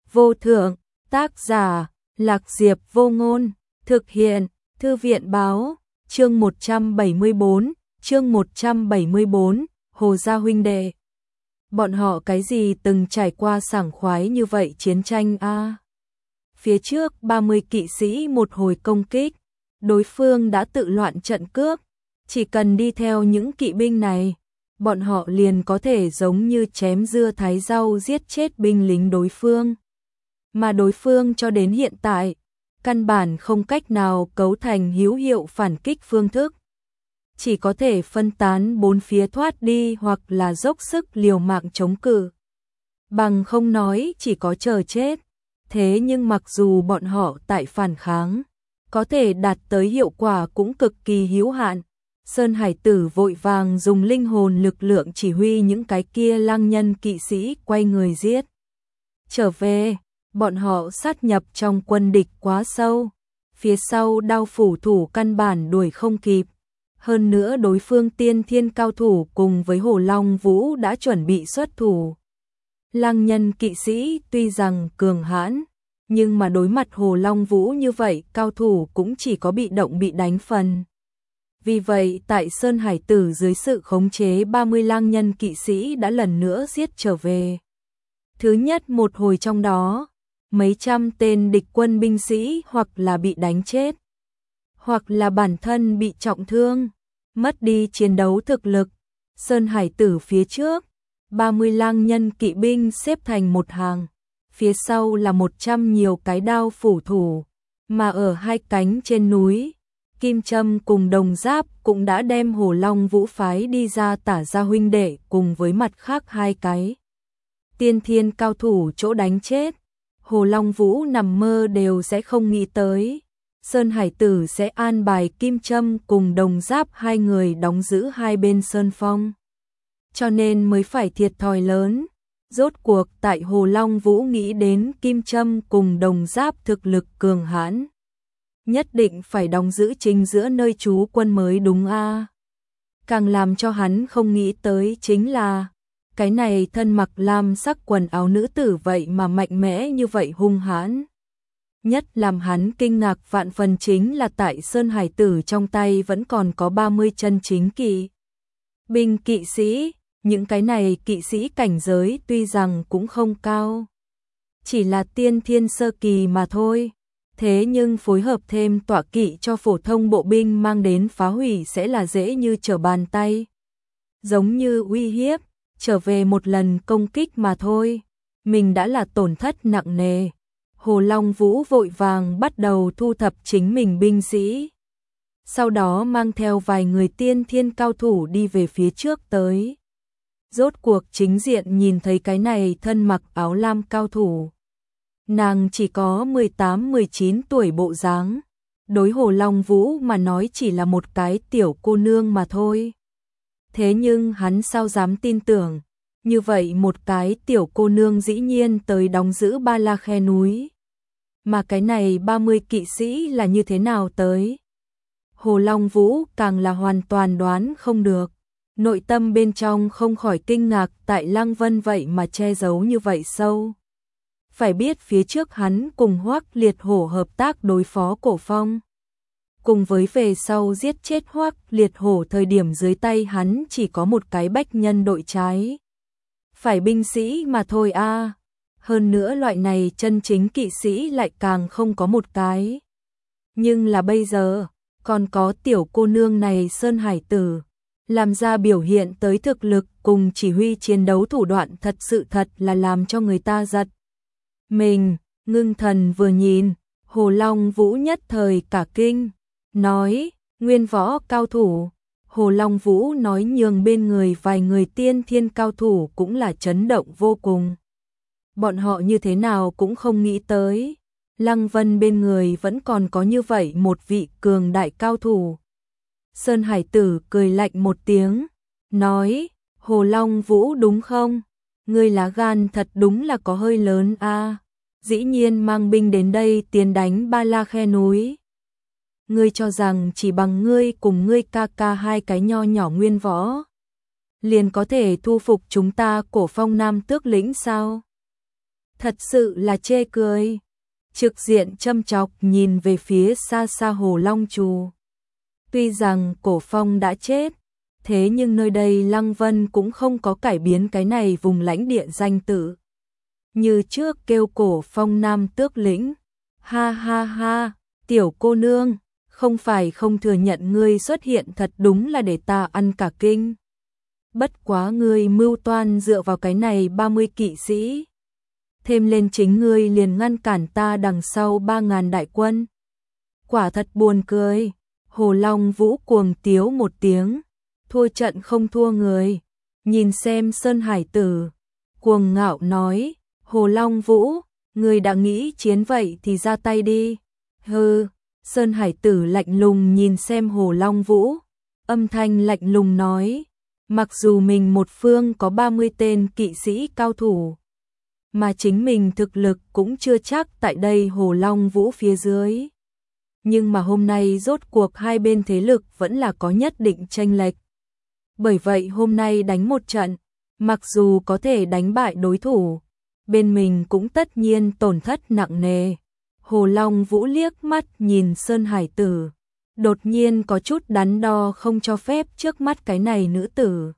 vô thượng, tác giả, Lạc Diệp Vô Ngôn, thực hiện, Thư viện báo, chương 174, Hồ Gia huynh đệ. Bọn họ cái gì từng trải qua sảng khoái như vậy chiến tranh a? Phía trước 30 kỵ sĩ một hồi công kích, đối phương đã tự loạn trận cước, chỉ cần đi theo những kỵ binh này, bọn họ liền có thể giống như chém dưa thái rau giết chết binh lính đối phương. Mà đối phương cho đến hiện tại, căn bản không cách nào cấu thành hữu hiệu phản kích phương thức. Chỉ có thể phân tán bốn phía thoát đi hoặc là dốc sức liều mạng chống cự. Bằng không nói chỉ có chờ chết. Thế nhưng mặc dù bọn họ tại phản kháng, có thể đạt tới hiệu quả cũng cực kỳ hữu hạn. Sơn Hải Tử vội vàng dùng linh hồn lực lượng chỉ huy những cái kia lang nhân kỵ sĩ quay người giết. Trở về, bọn họ sát nhập trong quân địch quá sâu. Phía sau đao phủ thủ căn bản đuổi không kịp. Hơn nữa đối phương tiên thiên cao thủ cùng với Hồ Long Vũ đã chuẩn bị xuất thủ. Lang nhân kỵ sĩ tuy rằng cường hãn, nhưng mà đối mặt Hồ Long Vũ như vậy cao thủ cũng chỉ có bị động bị đánh phần. Vì vậy tại Sơn Hải Tử dưới sự khống chế 30 lang nhân kỵ sĩ đã lần nữa giết trở về. Thứ nhất một hồi trong đó, mấy trăm tên địch quân binh sĩ hoặc là bị đánh chết, hoặc là bản thân bị trọng thương, mất đi chiến đấu thực lực. Sơn Hải Tử phía trước, 30 lang nhân kỵ binh xếp thành một hàng, phía sau là 100 nhiều cái đao phủ thủ, mà ở hai cánh trên núi, Kim Trâm cùng Đồng Giáp cũng đã đem Hồ Long Vũ phái đi ra Tả gia huynh đệ cùng với mặt khác hai cái tiên thiên cao thủ chỗ đánh chết. Hồ Long Vũ nằm mơ đều sẽ không nghĩ tới, Sơn Hải Tử sẽ an bài Kim Trâm cùng Đồng Giáp hai người đóng giữ hai bên sơn phong. Cho nên mới phải thiệt thòi lớn. Rốt cuộc tại Hồ Long Vũ nghĩ đến Kim Trâm cùng Đồng Giáp thực lực cường hãn, nhất định phải đóng giữ chính giữa nơi trú quân mới đúng a. Càng làm cho hắn không nghĩ tới chính là cái này thân mặc lam sắc quần áo nữ tử vậy mà mạnh mẽ như vậy hung hãn. Nhất làm hắn kinh ngạc vạn phần chính là tại Sơn Hải Tử trong tay vẫn còn có 30 chân chính kỵ binh kỵ sĩ. Những cái này kỵ sĩ cảnh giới tuy rằng cũng không cao, chỉ là tiên thiên sơ kỳ mà thôi. Thế nhưng phối hợp thêm tọa kỵ cho phổ thông bộ binh mang đến phá hủy sẽ là dễ như trở bàn tay. Giống như uy hiếp, trở về một lần công kích mà thôi, mình đã là tổn thất nặng nề. Hồ Long Vũ vội vàng bắt đầu thu thập chính mình binh sĩ. Sau đó mang theo vài người tiên thiên cao thủ đi về phía trước tới. Rốt cuộc chính diện nhìn thấy cái này thân mặc áo lam cao thủ. Nàng chỉ có 18-19 tuổi bộ dáng, đối Hồ Long Vũ mà nói chỉ là một cái tiểu cô nương mà thôi. Thế nhưng hắn sao dám tin tưởng, như vậy một cái tiểu cô nương dĩ nhiên tới đóng giữ Ba La Khe núi. Mà cái này 30 kỵ sĩ là như thế nào tới? Hồ Long Vũ càng là hoàn toàn đoán không được. Nội tâm bên trong không khỏi kinh ngạc tại Lăng Vân vậy mà che giấu như vậy sâu. Phải biết phía trước hắn cùng Hoắc Liệt Hổ hợp tác đối phó Cổ Phong. Cùng với về sau giết chết Hoắc Liệt Hổ thời điểm dưới tay hắn chỉ có một cái bách nhân đội trái. Phải binh sĩ mà thôi a. Hơn nữa loại này chân chính kỵ sĩ lại càng không có một cái. Nhưng là bây giờ, còn có tiểu cô nương này Sơn Hải Tử. Làm ra biểu hiện tới thực lực cùng chỉ huy chiến đấu thủ đoạn thật sự thật là làm cho người ta giật mình. Ngưng thần vừa nhìn, Hồ Long Vũ nhất thời cả kinh, nói, nguyên võ cao thủ. Hồ Long Vũ nói nhường bên người vài người tiên thiên cao thủ cũng là chấn động vô cùng. Bọn họ như thế nào cũng không nghĩ tới, Lăng Vân bên người vẫn còn có như vậy một vị cường đại cao thủ. Sơn Hải Tử cười lạnh một tiếng, nói, Hồ Long Vũ đúng không? Ngươi lá gan thật đúng là có hơi lớn a. Dĩ nhiên mang binh đến đây tiến đánh Ba La Khe núi. Ngươi cho rằng chỉ bằng ngươi cùng ngươi ca ca hai cái nho nhỏ nguyên võ liền có thể thu phục chúng ta Cổ Phong Nam Tước lĩnh sao? Thật sự là chê cười. Trực diện châm chọc nhìn về phía xa xa Hồ Long Trù. Tuy rằng Cổ Phong đã chết, thế nhưng nơi đây Lăng Vân cũng không có cải biến cái này vùng lãnh địa danh tự. Như trước kêu Cổ Phong Nam Tước lĩnh. Ha ha ha, tiểu cô nương, không phải không thừa nhận ngươi xuất hiện thật đúng là để ta ăn cả kinh. Bất quá ngươi mưu toan dựa vào cái này 30 kỵ sĩ. Thêm lên chính ngươi liền ngăn cản ta đằng sau 3.000 đại quân. Quả thật buồn cười. Hồ Long Vũ cuồng tiếu một tiếng. Thua trận không thua người. Nhìn xem Sơn Hải Tử. Cuồng ngạo nói. Hồ Long Vũ, ngươi đã nghĩ chiến vậy thì ra tay đi. Hừ. Sơn Hải Tử lạnh lùng nhìn xem Hồ Long Vũ. Âm thanh lạnh lùng nói. Mặc dù mình một phương có 30 tên kỵ sĩ cao thủ, mà chính mình thực lực cũng chưa chắc tại đây Hồ Long Vũ phía dưới. Nhưng mà hôm nay rốt cuộc hai bên thế lực vẫn là có nhất định chênh lệch. Bởi vậy hôm nay đánh một trận, mặc dù có thể đánh bại đối thủ, bên mình cũng tất nhiên tổn thất nặng nề. Hồ Long Vũ liếc mắt nhìn Sơn Hải Tử, đột nhiên có chút đắn đo không cho phép trước mắt cái này nữ tử.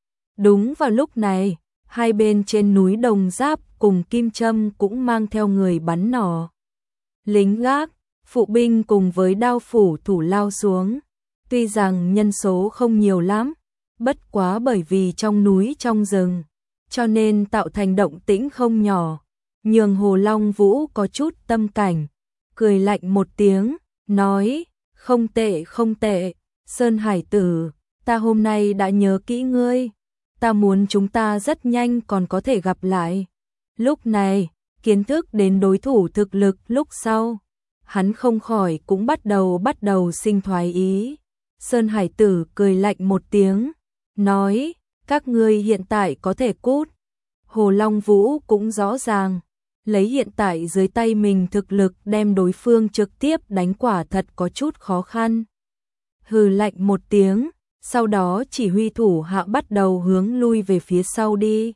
Đúng vào lúc này, hai bên trên núi Đồng Giáp cùng Kim Châm cũng mang theo người bắn nỏ. Lính gác, phụ binh cùng với đao phủ thủ lao xuống. Tuy rằng nhân số không nhiều lắm, bất quá bởi vì trong núi trong rừng, cho nên tạo thành động tĩnh không nhỏ. Nhường Hồ Long Vũ có chút tâm cảnh, cười lạnh một tiếng, nói, không tệ không tệ, Sơn Hải Tử, ta hôm nay đã nhớ kỹ ngươi. Ta muốn chúng ta rất nhanh còn có thể gặp lại. Lúc này, kiến thức đến đối thủ thực lực lúc sau, hắn không khỏi cũng bắt đầu sinh thoái ý. Sơn Hải Tử cười lạnh một tiếng, nói, các ngươi hiện tại có thể cút. Hồ Long Vũ cũng rõ ràng, lấy hiện tại dưới tay mình thực lực đem đối phương trực tiếp đánh quả thật có chút khó khăn. Hừ lạnh một tiếng, sau đó chỉ huy thủ hạ bắt đầu hướng lui về phía sau đi.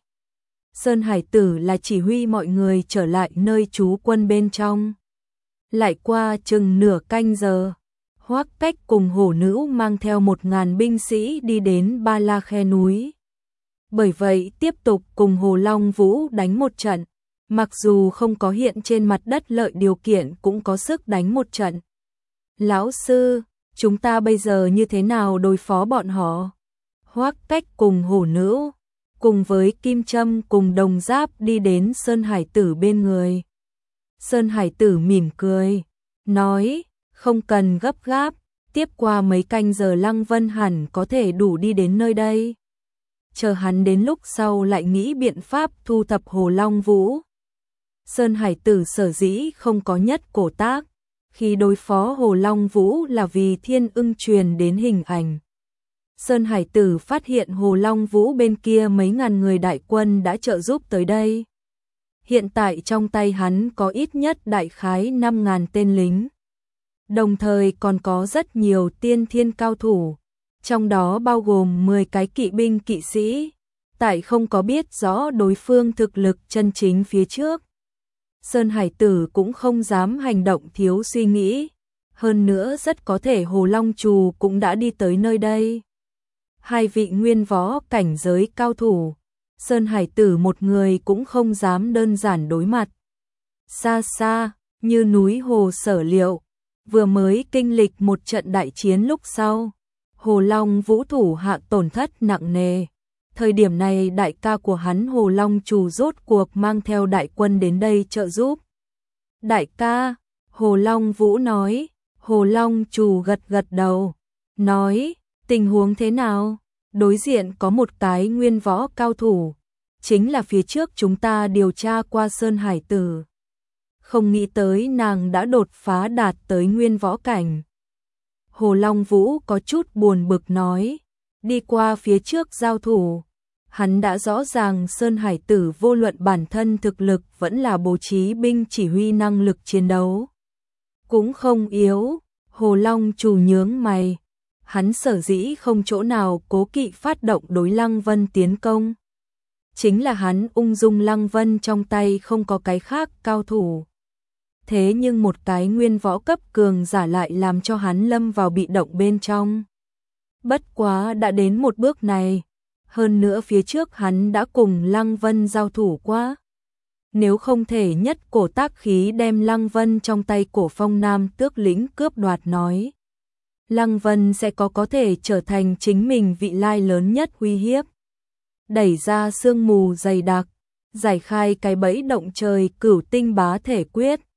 Sơn Hải Tử là chỉ huy mọi người trở lại nơi trú quân bên trong. Lại qua chừng nửa canh giờ, Hoắc Cách cùng Hổ Nữ mang theo 1.000 binh sĩ đi đến Ba La Khe núi. Bởi vậy tiếp tục cùng Hồ Long Vũ đánh một trận, mặc dù không có hiện trên mặt đất lợi điều kiện cũng có sức đánh một trận. Lão sư, chúng ta bây giờ như thế nào đối phó bọn họ? Hoắc Cách cùng Hổ Nữ, cùng với Kim Châm cùng Đồng Giáp đi đến Sơn Hải Tử bên người. Sơn Hải Tử mỉm cười, nói, không cần gấp gáp, tiếp qua mấy canh giờ Lăng Vân hẳn có thể đủ đi đến nơi đây. Chờ hắn đến lúc sau lại nghĩ biện pháp thu thập Hồ Long Vũ. Sơn Hải Tử sở dĩ không có nhất cổ tác, khi đối phó Hồ Long Vũ là vì Thiên Ưng truyền đến hình ảnh. Sơn Hải Tử phát hiện Hồ Long Vũ bên kia mấy ngàn người đại quân đã trợ giúp tới đây. Hiện tại trong tay hắn có ít nhất đại khái 5.000 tên lính. Đồng thời còn có rất nhiều tiên thiên cao thủ, trong đó bao gồm 10 cái kỵ binh kỵ sĩ. Tại không có biết rõ đối phương thực lực chân chính phía trước, Sơn Hải Tử cũng không dám hành động thiếu suy nghĩ. Hơn nữa rất có thể Hồ Long Trù cũng đã đi tới nơi đây. Hai vị nguyên võ cảnh giới cao thủ, Sơn Hải Tử một người cũng không dám đơn giản đối mặt. Xa xa, như núi Hồ Sở Liệu, vừa mới kinh lịch một trận đại chiến lúc sau, Hồ Long Vũ thủ hạ tổn thất nặng nề. Thời điểm này đại ca của hắn Hồ Long Trù rốt cuộc mang theo đại quân đến đây trợ giúp. Đại ca, Hồ Long Vũ nói. Hồ Long Trù gật gật đầu, nói, tình huống thế nào? Đối diện có một cái nguyên võ cao thủ, chính là phía trước chúng ta điều tra qua Sơn Hải Tử. Không nghĩ tới nàng đã đột phá đạt tới nguyên võ cảnh. Hồ Long Vũ có chút buồn bực nói, đi qua phía trước giao thủ, hắn đã rõ ràng Sơn Hải Tử vô luận bản thân thực lực vẫn là bố trí binh chỉ huy năng lực chiến đấu cũng không yếu. Hồ Long Trù nhướng mày, hắn sở dĩ không chỗ nào cố kỵ phát động đối Lăng Vân tiến công. chính là hắn ung dung Lăng Vân trong tay không có cái khác cao thủ. Thế nhưng một cái nguyên võ cấp cường giả lại làm cho hắn lâm vào bị động bên trong. Bất quá đã đến một bước này, hơn nữa phía trước hắn đã cùng Lăng Vân giao thủ qua. Nếu không thể nhất cổ tác khí đem Lăng Vân trong tay Cổ Phong Nam Tước lĩnh cướp đoạt nói, Lăng Vân sẽ có thể trở thành chính mình vị lai lớn nhất uy hiếp. Đẩy ra sương mù dày đặc, giải khai cái bẫy động trời Cửu Tinh Bá Thể Quyết,